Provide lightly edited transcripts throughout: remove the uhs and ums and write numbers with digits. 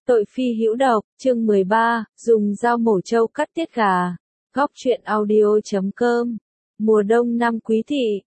Tội phi hữu độc, chương 13, dùng dao mổ trâu cắt tiết gà. Góc truyện audio.com. Mùa đông năm Quý Thị,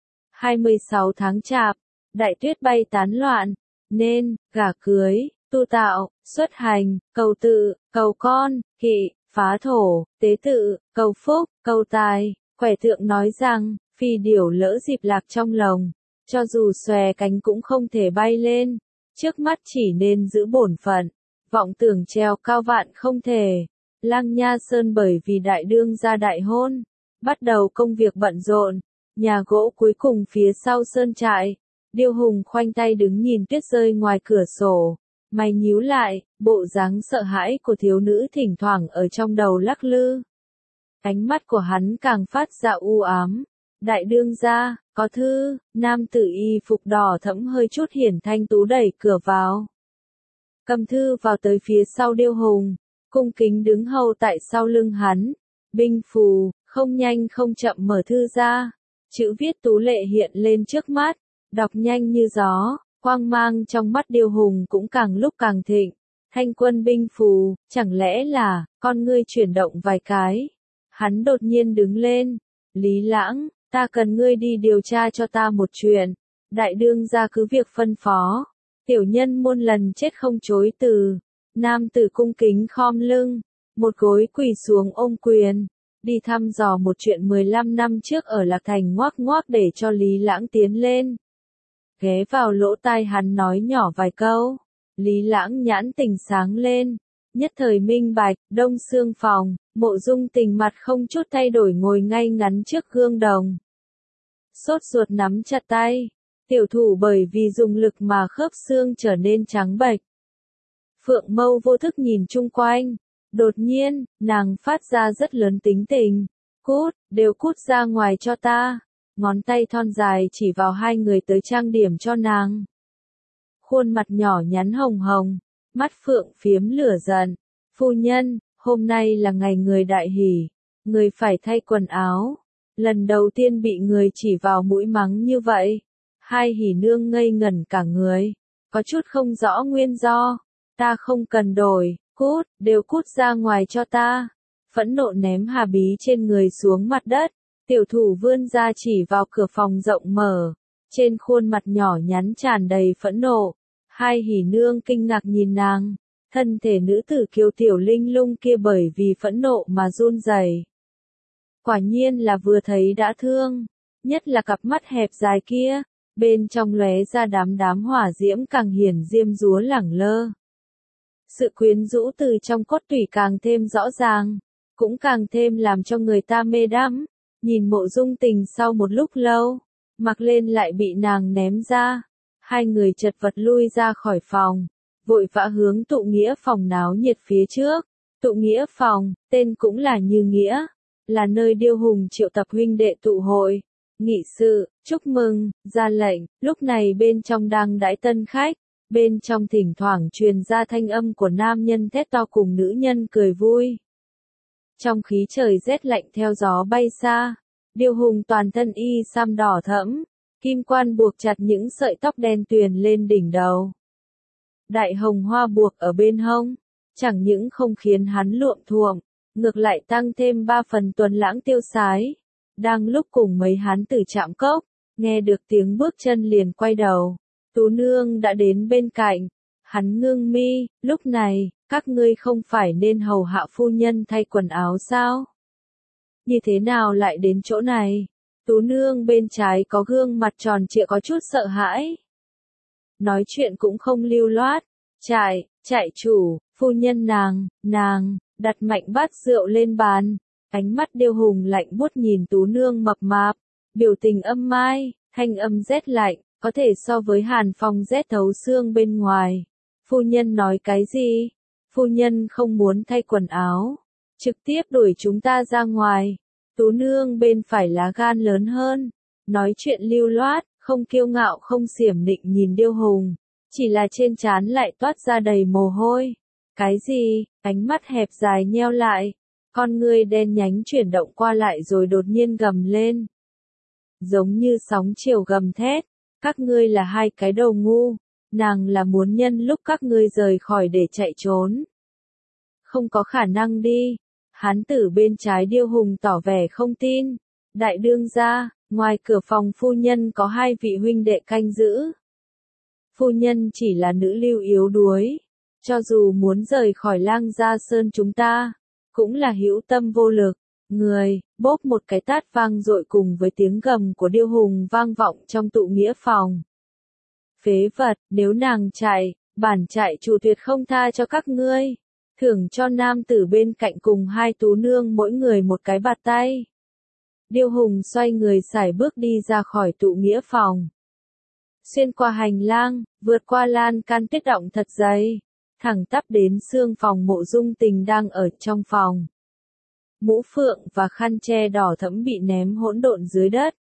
26 tháng Chạp, đại tuyết bay tán loạn, nên, gả cưới, tu tạo, xuất hành, cầu tự, cầu con, kỵ, phá thổ, tế tự, cầu phúc, cầu tài. Quẻ tượng nói rằng, phi điểu lỡ dịp lạc trong lồng, cho dù xòe cánh cũng không thể bay lên, trước mắt chỉ nên giữ bổn phận. Vọng tưởng treo cao vạn không thể. Lăng Nha Sơn bởi vì đại đương gia đại hôn, bắt đầu công việc bận rộn. Nhà gỗ cuối cùng phía sau sơn trại, Điêu Hùng khoanh tay đứng nhìn tuyết rơi ngoài cửa sổ, mày nhíu lại, bộ dáng sợ hãi của thiếu nữ thỉnh thoảng ở trong đầu lắc lư. Ánh mắt của hắn càng phát ra u ám. Đại đương gia, có thư. Nam tử y phục đỏ thẫm hơi chút hiển thanh tú đẩy cửa vào. Cầm thư vào tới phía sau Điêu Hùng, cung kính đứng hầu tại sau lưng hắn. Binh phù, không nhanh không chậm mở thư ra. Chữ viết tú lệ hiện lên trước mắt, đọc nhanh như gió, quang mang trong mắt Điêu Hùng cũng càng lúc càng thịnh. Thanh quân binh phù, chẳng lẽ là, con ngươi chuyển động vài cái. Hắn đột nhiên đứng lên. Lý Lãng, ta cần ngươi đi điều tra cho ta một chuyện. Đại đương gia cứ việc phân phó. Tiểu nhân muôn lần chết không chối từ. Nam tử cung kính khom lưng, một gối quỳ xuống ôm quyền, đi thăm dò một chuyện 15 năm trước ở Lạc Thành ngoác ngoác để cho Lý Lãng tiến lên. Ghé vào lỗ tai hắn nói nhỏ vài câu, Lý Lãng nhãn tình sáng lên, nhất thời minh bạch. Đông Xương phòng, Mộ Dung Tình mặt không chút thay đổi ngồi ngay ngắn trước gương đồng. Sốt ruột nắm chặt tay. Tiểu thủ bởi vì dùng lực mà khớp xương trở nên trắng bệch. Phượng Mâu vô thức nhìn chung quanh. Đột nhiên, nàng phát ra rất lớn tính tình. Cút, đều cút ra ngoài cho ta. Ngón tay thon dài chỉ vào hai người tới trang điểm cho nàng. Khuôn mặt nhỏ nhắn hồng hồng, mắt phượng phiếm lửa giận. Phu nhân, hôm nay là ngày người đại hỷ. Người phải thay quần áo. Lần đầu tiên bị người chỉ vào mũi mắng như vậy. Hai hỉ nương ngây ngẩn cả người, có chút không rõ nguyên do. Ta không cần đổi, cút, đều cút ra ngoài cho ta. Phẫn nộ ném hà bí trên người xuống mặt đất, tiểu thủ vươn ra chỉ vào cửa phòng rộng mở. Trên khuôn mặt nhỏ nhắn tràn đầy phẫn nộ, hai hỉ nương kinh ngạc nhìn nàng. Thân thể nữ tử kiều tiểu linh lung kia bởi vì phẫn nộ mà run rẩy. Quả nhiên là vừa thấy đã thương, nhất là cặp mắt hẹp dài kia. Bên trong lóe ra đám hỏa diễm càng hiển diêm dúa lẳng lơ. Sự quyến rũ từ trong cốt tủy càng thêm rõ ràng, cũng càng thêm làm cho người ta mê đắm. Nhìn Mộ Dung Tình sau một lúc lâu, mặc lên lại bị nàng ném ra. Hai người chật vật lui ra khỏi phòng, vội vã hướng tụ nghĩa phòng náo nhiệt phía trước. Tụ nghĩa phòng, tên cũng là như nghĩa, là nơi Điêu Hùng triệu tập huynh đệ tụ hội. Nghị sự, chúc mừng, ra lệnh. Lúc này bên trong đang đãi tân khách, bên trong thỉnh thoảng truyền ra thanh âm của nam nhân thét to cùng nữ nhân cười vui. Trong khí trời rét lạnh theo gió bay xa, Điêu Hùng toàn thân y sam đỏ thẫm, kim quan buộc chặt những sợi tóc đen tuyền lên đỉnh đầu. Đại hồng hoa buộc ở bên hông, chẳng những không khiến hắn luộm thuộm, ngược lại tăng thêm 3 phần tuấn lãng tiêu sái. Đang lúc cùng mấy hán tử chạm cốc, nghe được tiếng bước chân liền quay đầu. Tú nương đã đến bên cạnh. Hắn ngưng mi, lúc này, các ngươi không phải nên hầu hạ phu nhân thay quần áo sao? Như thế nào lại đến chỗ này? Tú nương bên trái có gương mặt tròn trịa có chút sợ hãi. Nói chuyện cũng không lưu loát. Chạy chủ, phu nhân nàng, đặt mạnh bát rượu lên bàn. Ánh mắt Điêu Hùng lạnh buốt nhìn Tú nương mập mạp, biểu tình âm mai, thanh âm rét lạnh, có thể so với hàn phong rét thấu xương bên ngoài. Phu nhân nói cái gì? Phu nhân không muốn thay quần áo, trực tiếp đuổi chúng ta ra ngoài. Tú nương bên phải lá gan lớn hơn, nói chuyện lưu loát, không kiêu ngạo không xiểm nịnh nhìn Điêu Hùng, chỉ là trên trán lại toát ra đầy mồ hôi. Cái gì? Ánh mắt hẹp dài nheo lại. Con ngươi đen nhánh chuyển động qua lại rồi đột nhiên gầm lên. Giống như sóng chiều gầm thét, các ngươi là hai cái đầu ngu, nàng là muốn nhân lúc các ngươi rời khỏi để chạy trốn. Không có khả năng đi. Hán tử bên trái Điêu Hùng tỏ vẻ không tin. Đại đương gia, ngoài cửa phòng phu nhân có 2 vị huynh đệ canh giữ. Phu nhân chỉ là nữ lưu yếu đuối. Cho dù muốn rời khỏi Lang Gia Sơn chúng ta, cũng là hữu tâm vô lực. Người, bốp một cái tát vang dội cùng với tiếng gầm của Điêu Hùng vang vọng trong tụ nghĩa phòng. Phế vật, nếu nàng chạy, bản trại chủ tuyệt không tha cho các ngươi. Thưởng cho nam tử bên cạnh cùng 2 tú nương mỗi người một cái bạt tay. Điêu Hùng xoay người sải bước đi ra khỏi tụ nghĩa phòng. Xuyên qua hành lang, vượt qua lan can tuyết động thật dày, thẳng tắp đến xương phòng Mộ Dung Tình đang ở trong phòng. Mũ phượng và khăn che đỏ thẫm bị ném hỗn độn dưới đất.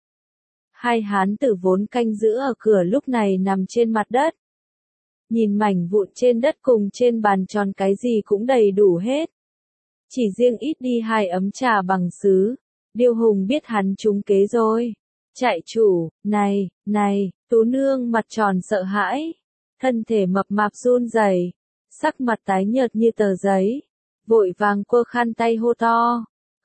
2 hán tử vốn canh giữ ở cửa lúc này nằm trên mặt đất. Nhìn mảnh vụn trên đất cùng trên bàn tròn cái gì cũng đầy đủ hết. Chỉ riêng ít đi 2 ấm trà bằng sứ. Điêu Hùng biết hắn trúng kế rồi. Trại chủ, này, tú nương mặt tròn sợ hãi. Thân thể mập mạp run rẩy, sắc mặt tái nhợt như tờ giấy. Vội vàng quơ khăn tay hô to.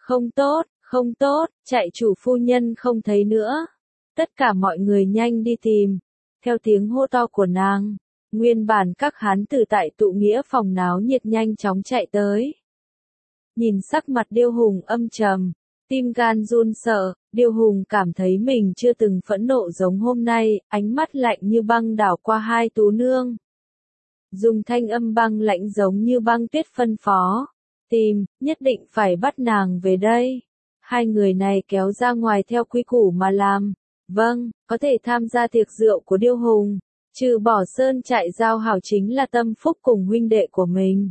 Không tốt, trại chủ phu nhân không thấy nữa. Tất cả mọi người nhanh đi tìm. Theo tiếng hô to của nàng, nguyên bản các hán tử tại tụ nghĩa phòng náo nhiệt nhanh chóng chạy tới. Nhìn sắc mặt Điêu Hùng âm trầm, tim gan run sợ, Điêu Hùng cảm thấy mình chưa từng phẫn nộ giống hôm nay, ánh mắt lạnh như băng đảo qua 2 tú nương. Dùng thanh âm băng lạnh giống như băng tuyết phân phó. Tìm, nhất định phải bắt nàng về đây. 2 người này kéo ra ngoài theo quy củ mà làm. Vâng, có thể tham gia tiệc rượu của Điêu Hùng. Trừ bỏ sơn trại giao hảo chính là tâm phúc cùng huynh đệ của mình.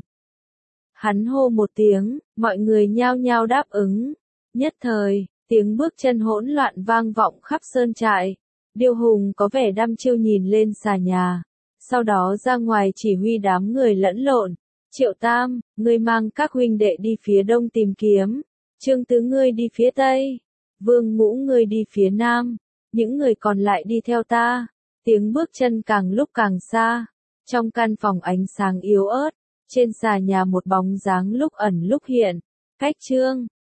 Hắn hô một tiếng, mọi người nhao nhao đáp ứng. Nhất thời, tiếng bước chân hỗn loạn vang vọng khắp sơn trại. Điêu Hùng có vẻ đăm chiêu nhìn lên xà nhà. Sau đó ra ngoài chỉ huy đám người lẫn lộn. Triệu Tam, ngươi mang các huynh đệ đi phía đông tìm kiếm. Trương Tứ ngươi đi phía tây. Vương Ngũ ngươi đi phía nam. Những người còn lại đi theo ta. Tiếng bước chân càng lúc càng xa. Trong căn phòng ánh sáng yếu ớt. Trên xà nhà một bóng dáng lúc ẩn lúc hiện. Cách Trương,